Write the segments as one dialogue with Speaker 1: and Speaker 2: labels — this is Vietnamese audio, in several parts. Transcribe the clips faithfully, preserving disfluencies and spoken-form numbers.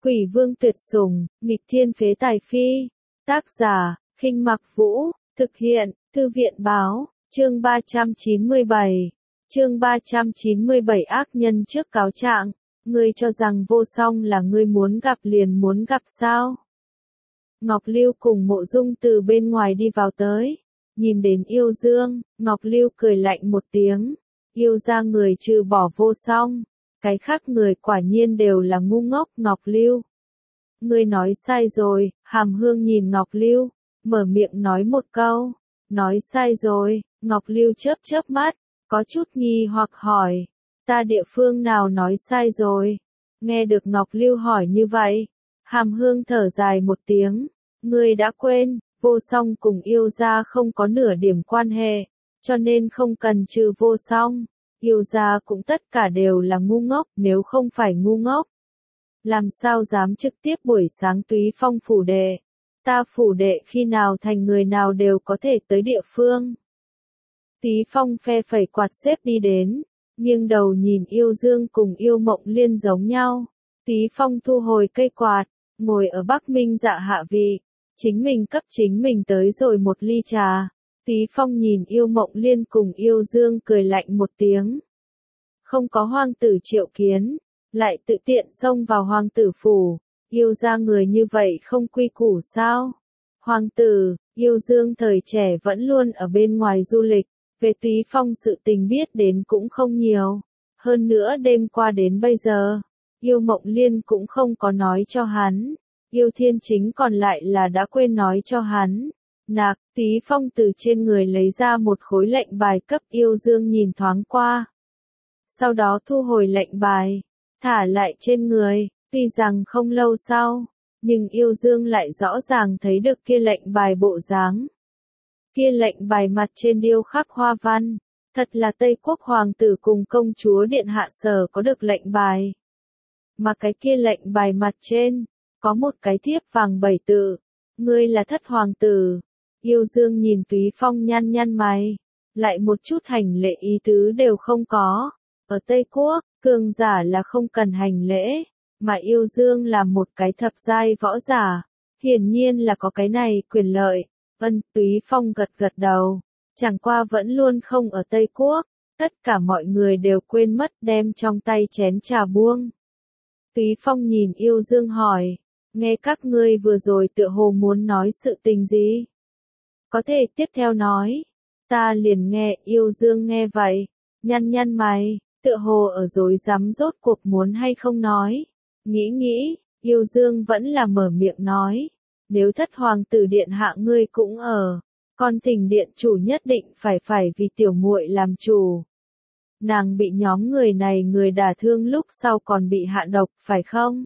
Speaker 1: Quỷ vương tuyệt sủng, nghịch thiên phế tài phi. Tác giả, Khinh Mặc Vũ, thực hiện, Thư viện báo, chương ba trăm chín mươi bảy. Chương ba trăm chín mươi bảy ác nhân trước cáo trạng, ngươi cho rằng Vô Song là ngươi muốn gặp liền muốn gặp sao? Ngọc Lưu cùng Mộ Dung từ bên ngoài đi vào tới, nhìn đến Yêu Dương, Ngọc Lưu cười lạnh một tiếng, yêu ra người trừ bỏ Vô Song, cái khác người quả nhiên đều là ngu ngốc. Ngọc Lưu, ngươi nói sai rồi. Hàm Hương nhìn Ngọc Lưu, mở miệng nói một câu, nói sai rồi. Ngọc Lưu chớp chớp mắt, có chút nghi hoặc hỏi, ta địa phương nào nói sai rồi? Nghe được Ngọc Lưu hỏi như vậy, Hàm Hương thở dài một tiếng, ngươi đã quên, Vô Song cùng yêu gia không có nửa điểm quan hệ, cho nên không cần trừ Vô Song. Yêu gia cũng tất cả đều là ngu ngốc, nếu không phải ngu ngốc, làm sao dám trực tiếp buổi sáng Túy Phong phủ đệ? Ta phủ đệ khi nào thành người nào đều có thể tới địa phương. Túy Phong phe phẩy quạt xếp đi đến, nghiêng đầu nhìn Yêu Dương cùng Yêu Mộng Liên giống nhau. Túy Phong thu hồi cây quạt, ngồi ở Bắc Minh Dạ hạ vị, chính mình cấp chính mình tới rồi một ly trà. Túy Phong nhìn Yêu Mộng Liên cùng Yêu Dương cười lạnh một tiếng. Không có hoàng tử triệu kiến, lại tự tiện xông vào hoàng tử phủ, yêu ra người như vậy không quy củ sao? Hoàng tử, Yêu Dương thời trẻ vẫn luôn ở bên ngoài du lịch, về Túy Phong sự tình biết đến cũng không nhiều. Hơn nữa đêm qua đến bây giờ, Yêu Mộng Liên cũng không có nói cho hắn, Yêu Thiên Chính còn lại là đã quên nói cho hắn. Nạc, Túy Phong từ trên người lấy ra một khối lệnh bài cấp Yêu Dương nhìn thoáng qua. Sau đó thu hồi lệnh bài, thả lại trên người, tuy rằng không lâu sau, nhưng Yêu Dương lại rõ ràng thấy được kia lệnh bài bộ dáng. Kia lệnh bài mặt trên điêu khắc hoa văn, thật là Tây Quốc hoàng tử cùng công chúa điện hạ sở có được lệnh bài. Mà cái kia lệnh bài mặt trên, có một cái thiếp vàng bảy tự, ngươi là thất hoàng tử. Yêu Dương nhìn Túy Phong nhăn nhăn mày, lại một chút hành lễ ý tứ đều không có. Ở Tây Quốc, cường giả là không cần hành lễ, mà Yêu Dương là một cái thập giai võ giả, hiển nhiên là có cái này quyền lợi. Ân, Túy Phong gật gật đầu, chẳng qua vẫn luôn không ở Tây Quốc, tất cả mọi người đều quên mất đem trong tay chén trà buông. Túy Phong nhìn Yêu Dương hỏi, nghe các ngươi vừa rồi tựa hồ muốn nói sự tình gì? Có thể tiếp theo nói, ta liền nghe. Yêu Dương nghe vậy, nhăn nhăn mày, tựa hồ ở dối rắm rốt cuộc muốn hay không nói. Nghĩ nghĩ, Yêu Dương vẫn là mở miệng nói, nếu thất hoàng tử điện hạ ngươi cũng ở, con thỉnh điện chủ nhất định phải phải vì tiểu muội làm chủ. Nàng bị nhóm người này người đả thương lúc sau còn bị hạ độc, phải không?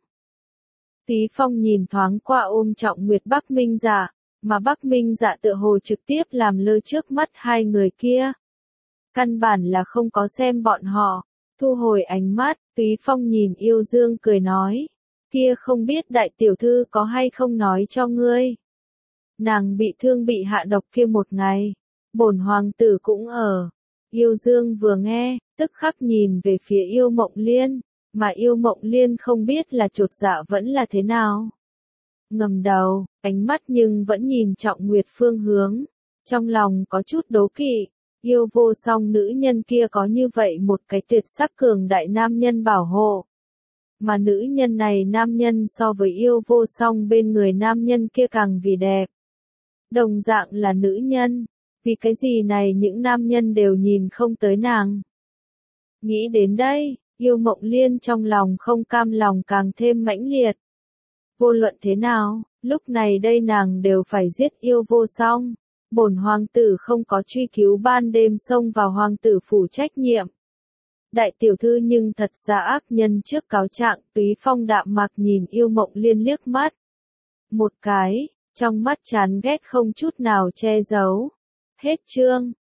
Speaker 1: Túy Phong nhìn thoáng qua ôm trọng Nguyệt Bắc Minh Dạ, mà Bắc Minh Dạ tựa hồ trực tiếp làm lơ trước mắt hai người kia. Căn bản là không có xem bọn họ, thu hồi ánh mắt, Túy Phong nhìn Yêu Dương cười nói, kia không biết đại tiểu thư có hay không nói cho ngươi. Nàng bị thương bị hạ độc kia một ngày, bổn hoàng tử cũng ở. Yêu Dương vừa nghe, tức khắc nhìn về phía Yêu Mộng Liên, mà Yêu Mộng Liên không biết là chột dạ vẫn là thế nào. Ngầm đầu, ánh mắt nhưng vẫn nhìn Trọng Nguyệt phương hướng, trong lòng có chút đố kỵ. Yêu Vô Song nữ nhân kia có như vậy một cái tuyệt sắc cường đại nam nhân bảo hộ. Mà nữ nhân này nam nhân so với Yêu Vô Song bên người nam nhân kia càng vì đẹp. Đồng dạng là nữ nhân, vì cái gì này những nam nhân đều nhìn không tới nàng. Nghĩ đến đây, Yêu Mộng Liên trong lòng không cam lòng càng thêm mãnh liệt. Vô luận thế nào, lúc này đây nàng đều phải giết Yêu Vô Song. Bổn hoàng tử không có truy cứu ban đêm xông vào hoàng tử phủ trách nhiệm. Đại tiểu thư nhưng thật ra ác nhân trước cáo trạng. Túy Phong đạm mạc nhìn Yêu Mộng Liên liếc mắt một cái, trong mắt chán ghét không chút nào che giấu. Hết chương.